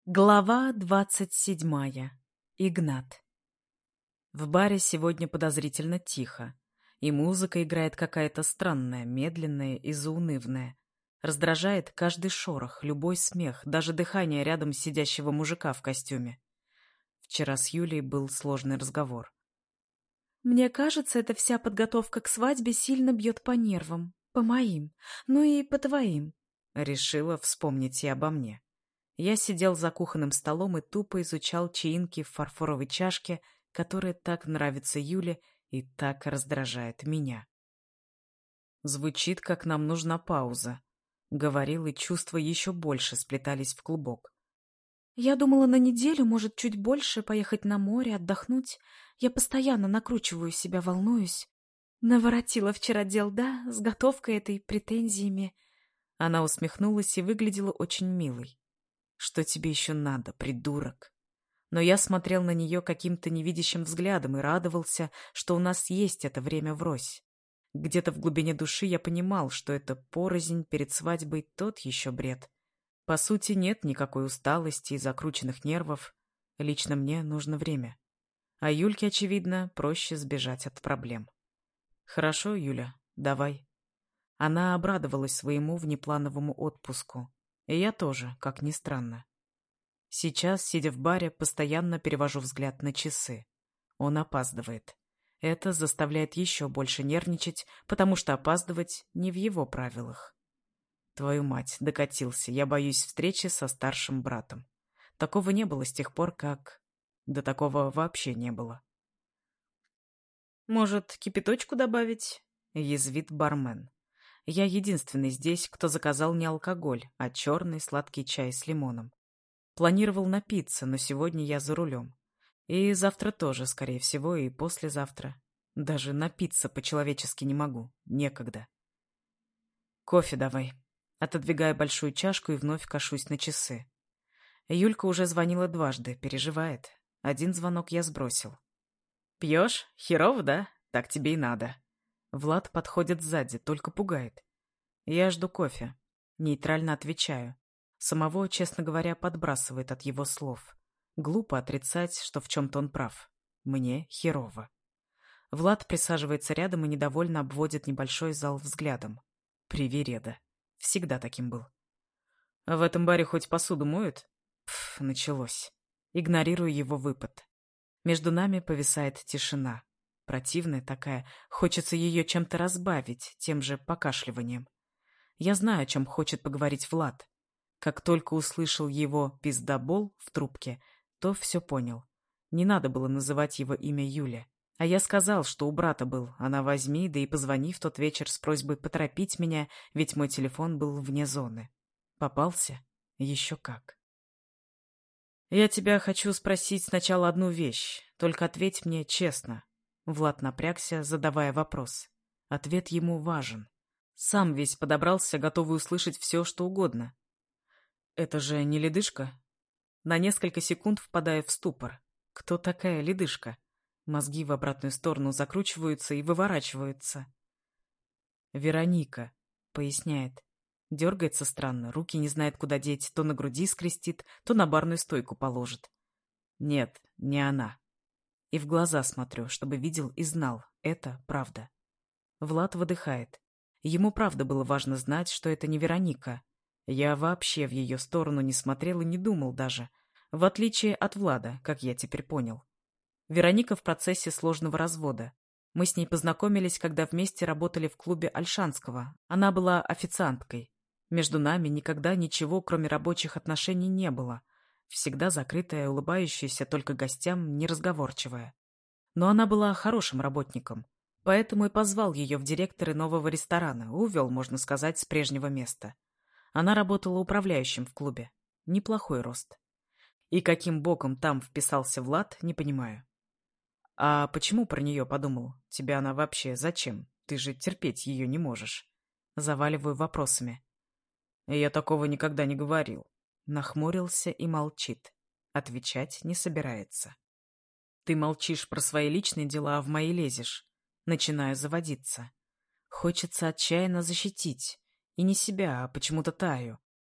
Глава 27. Игнат. В баре сегодня подозрительно тихо, и музыка играет какая-то странная, медленная и заунывная. Раздражает каждый шорох, любой смех, даже дыхание рядом сидящего мужика в костюме. Вчера с Юлей был сложный разговор. «Мне кажется, эта вся подготовка к свадьбе сильно бьет по нервам. По моим. Ну и по твоим». Решила вспомнить и обо мне. Я сидел за кухонным столом и тупо изучал чаинки в фарфоровой чашке, которая так нравится Юле и так раздражает меня. Звучит, как нам нужна пауза. Говорил, и чувства еще больше сплетались в клубок. Я думала, на неделю, может, чуть больше, поехать на море, отдохнуть. Я постоянно накручиваю себя, волнуюсь. Наворотила вчера дел, да, с готовкой этой, претензиями. Она усмехнулась и выглядела очень милой. Что тебе еще надо, придурок? Но я смотрел на нее каким-то невидящим взглядом и радовался, что у нас есть это время врозь. Где-то в глубине души я понимал, что это порознь перед свадьбой тот еще бред. По сути, нет никакой усталости и закрученных нервов. Лично мне нужно время. А Юльке, очевидно, проще сбежать от проблем. Хорошо, Юля, давай. Она обрадовалась своему внеплановому отпуску. И я тоже, как ни странно. Сейчас, сидя в баре, постоянно перевожу взгляд на часы. Он опаздывает. Это заставляет еще больше нервничать, потому что опаздывать не в его правилах. Твою мать, докатился. Я боюсь встречи со старшим братом. Такого не было с тех пор, как... Да такого вообще не было. «Может, кипяточку добавить?» — язвит бармен. Я единственный здесь, кто заказал не алкоголь, а черный сладкий чай с лимоном. Планировал напиться, но сегодня я за рулем. И завтра тоже, скорее всего, и послезавтра. Даже напиться по-человечески не могу. Некогда. Кофе давай. Отодвигаю большую чашку и вновь кашусь на часы. Юлька уже звонила дважды, переживает. Один звонок я сбросил. «Пьешь? Херово, да? Так тебе и надо». Влад подходит сзади, только пугает. Я жду кофе. Нейтрально отвечаю. Самого, честно говоря, подбрасывает от его слов. Глупо отрицать, что в чем-то он прав. Мне херово. Влад присаживается рядом и недовольно обводит небольшой зал взглядом. Привереда. Всегда таким был. А в этом баре хоть посуду моют? Пф, началось. Игнорирую его выпад. Между нами повисает тишина. Противная такая, хочется ее чем-то разбавить, тем же покашливанием. Я знаю, о чем хочет поговорить Влад. Как только услышал его пиздобол в трубке, то все понял. Не надо было называть его имя Юля. А я сказал, что у брата был. Она возьми, да и позвони в тот вечер с просьбой поторопить меня, ведь мой телефон был вне зоны. Попался? Еще как. Я тебя хочу спросить сначала одну вещь, только ответь мне честно. Влад напрягся, задавая вопрос. Ответ ему важен. Сам весь подобрался, готовый услышать все, что угодно. Это же не ледышка? На несколько секунд впадая в ступор. Кто такая ледышка? Мозги в обратную сторону закручиваются и выворачиваются. Вероника, поясняет. Дергается странно, руки не знает, куда деть, то на груди скрестит, то на барную стойку положит. Нет, не она. И в глаза смотрю, чтобы видел и знал. Это правда. Влад выдыхает. Ему правда было важно знать, что это не Вероника. Я вообще в ее сторону не смотрел и не думал даже. В отличие от Влада, как я теперь понял. Вероника в процессе сложного развода. Мы с ней познакомились, когда вместе работали в клубе Ольшанского. Она была официанткой. Между нами никогда ничего, кроме рабочих отношений, не было. Всегда закрытая, улыбающаяся только гостям, неразговорчивая. Но она была хорошим работником. Поэтому и позвал ее в директоры нового ресторана, увел, можно сказать, с прежнего места. Она работала управляющим в клубе. Неплохой рост. И каким боком там вписался Влад, не понимаю. А почему про нее подумал? Тебя она вообще зачем? Ты же терпеть ее не можешь. Заваливаю вопросами. Я такого никогда не говорил. Нахмурился и молчит. Отвечать не собирается. Ты молчишь про свои личные дела, а в мои лезешь. Начинаю заводиться. Хочется отчаянно защитить. И не себя, а почему-то Таю.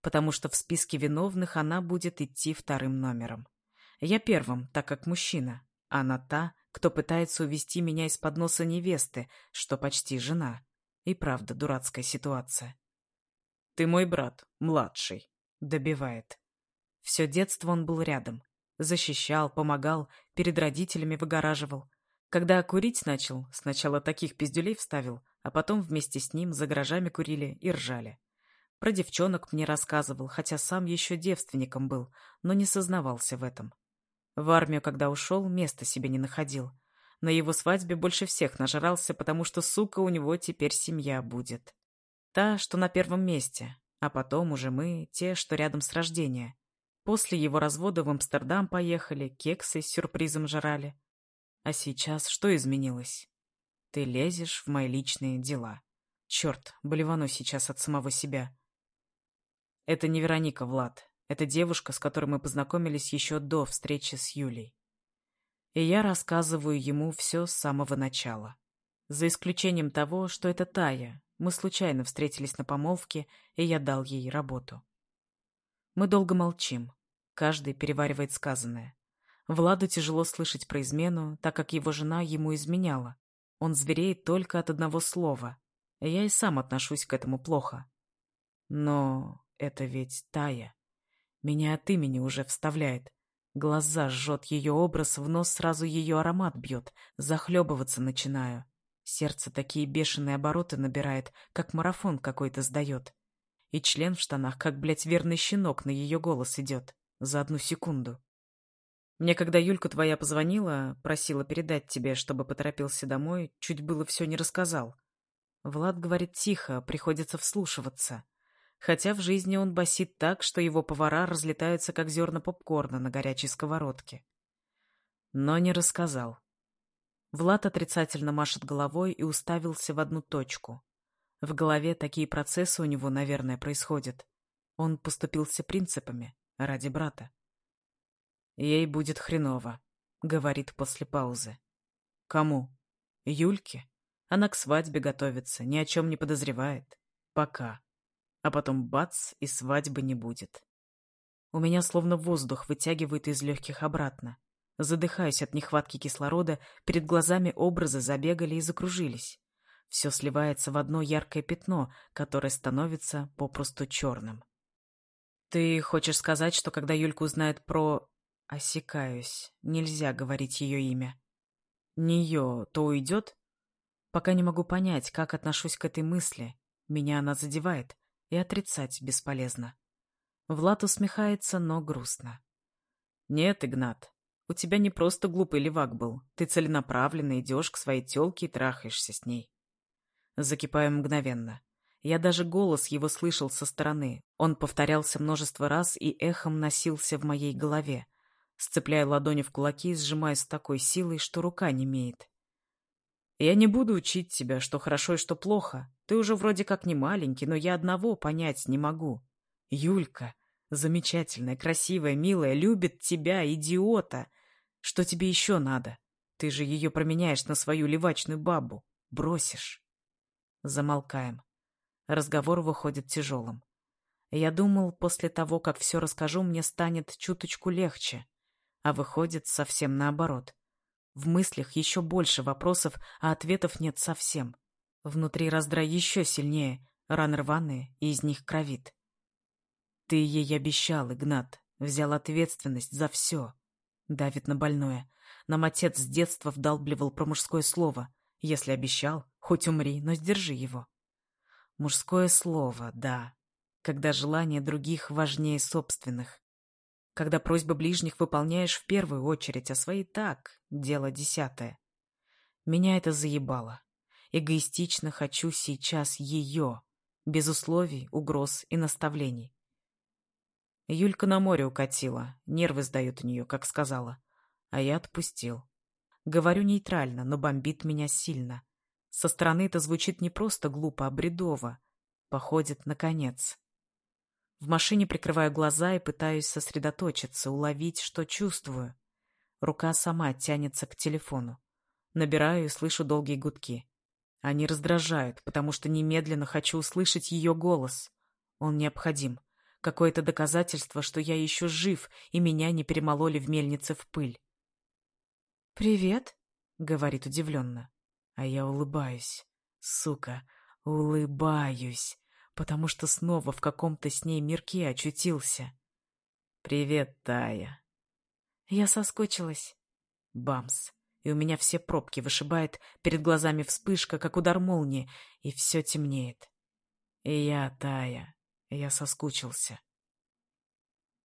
потому что в списке виновных она будет идти вторым номером. Я первым, так как мужчина, а она та, кто пытается увести меня из-под носа невесты, что почти жена. И правда, дурацкая ситуация. «Ты мой брат, младший», — добивает. Все детство он был рядом. Защищал, помогал, перед родителями выгораживал. Когда курить начал, сначала таких пиздюлей вставил, а потом вместе с ним за гаражами курили и ржали. Про девчонок мне рассказывал, хотя сам еще девственником был, но не сознавался в этом. В армию, когда ушел, места себе не находил. На его свадьбе больше всех нажрался, потому что, сука, у него теперь семья будет. Та, что на первом месте, а потом уже мы, те, что рядом с рождения. После его развода в Амстердам поехали, кексы с сюрпризом жрали. А сейчас что изменилось? Ты лезешь в мои личные дела. Черт, блевану сейчас от самого себя. Это не Вероника, Влад. Это девушка, с которой мы познакомились еще до встречи с Юлей. И я рассказываю ему все с самого начала. За исключением того, что это Тая. Мы случайно встретились на помолвке, и я дал ей работу. Мы долго молчим. Каждый переваривает сказанное. Владу тяжело слышать про измену, так как его жена ему изменяла. Он звереет только от одного слова. Я и сам отношусь к этому плохо. Но это ведь Тая. Меня от имени уже вставляет. Глаза жжет ее образ, в нос сразу ее аромат бьет. Захлебываться начинаю. Сердце такие бешеные обороты набирает, как марафон какой-то сдает. И член в штанах, как, блядь, верный щенок, на ее голос идет. За 1 секунду. Мне, когда Юлька твоя позвонила, просила передать тебе, чтобы поторопился домой, чуть было все не рассказал. Влад говорит тихо, приходится вслушиваться. Хотя в жизни он басит так, что его повара разлетаются, как зерна попкорна на горячей сковородке. Но не рассказал. Влад отрицательно машет головой и уставился в одну точку. В голове такие процессы у него, наверное, происходят. Он поступился принципами ради брата. «Ей будет хреново», — говорит после паузы. «Кому?» «Юльке. Она к свадьбе готовится, ни о чем не подозревает. Пока. А потом бац, и свадьбы не будет». У меня словно воздух вытягивает из легких обратно. Задыхаюсь от нехватки кислорода, перед глазами образы забегали и закружились. Все сливается в одно яркое пятно, которое становится попросту черным. «Ты хочешь сказать, что когда Юлька узнает про...» Осекаюсь. Нельзя говорить ее имя. Нее то уйдет? Пока не могу понять, как отношусь к этой мысли. Меня она задевает, и отрицать бесполезно. Влад усмехается, но грустно. «Нет, Игнат, у тебя не просто глупый левак был. Ты целенаправленно идешь к своей тёлке и трахаешься с ней». Закипаю мгновенно. Я даже голос его слышал со стороны. Он повторялся множество раз и эхом носился в моей голове. Сцепляю ладони в кулаки и сжимаю с такой силой, что рука немеет. «Я не буду учить тебя, что хорошо и что плохо. Ты уже вроде как не маленький, но я одного понять не могу. Юлька, замечательная, красивая, милая, любит тебя, идиота. Что тебе еще надо? Ты же ее променяешь на свою левачную бабу. Бросишь». Замолкаем. Разговор выходит тяжелым. Я думал, после того, как все расскажу, мне станет чуточку легче. А выходит совсем наоборот. В мыслях еще больше вопросов, а ответов нет совсем. Внутри раздрай еще сильнее, раны рваные, и из них кровит. Ты ей обещал, Игнат, взял ответственность за все. Давит на больное. Нам отец с детства вдалбливал про мужское слово. Если обещал, хоть умри, но сдержи его. Мужское слово, да. Когда желания других важнее собственных. Когда просьбы ближних выполняешь в первую очередь, а свои так, дело 10. Меня это заебало. Эгоистично хочу сейчас ее, без условий, угроз и наставлений. Юлька на море укатила, нервы сдают у нее, как сказала. А я отпустил. Говорю нейтрально, но бомбит меня сильно. Со стороны это звучит не просто глупо, а бредово. Походит на конец. В машине прикрываю глаза и пытаюсь сосредоточиться, уловить, что чувствую. Рука сама тянется к телефону. Набираю и слышу долгие гудки. Они раздражают, потому что немедленно хочу услышать ее голос. Он необходим. Какое-то доказательство, что я еще жив, и меня не перемололи в мельнице в пыль. «Привет», — говорит удивленно. А я улыбаюсь. Сука, улыбаюсь, потому что снова в каком-то с ней мирке очутился. «Привет, Тая». Я соскучилась. Бамс. И у меня все пробки вышибает, перед глазами вспышка, как удар молнии, и все темнеет. И я, Тая, я соскучился.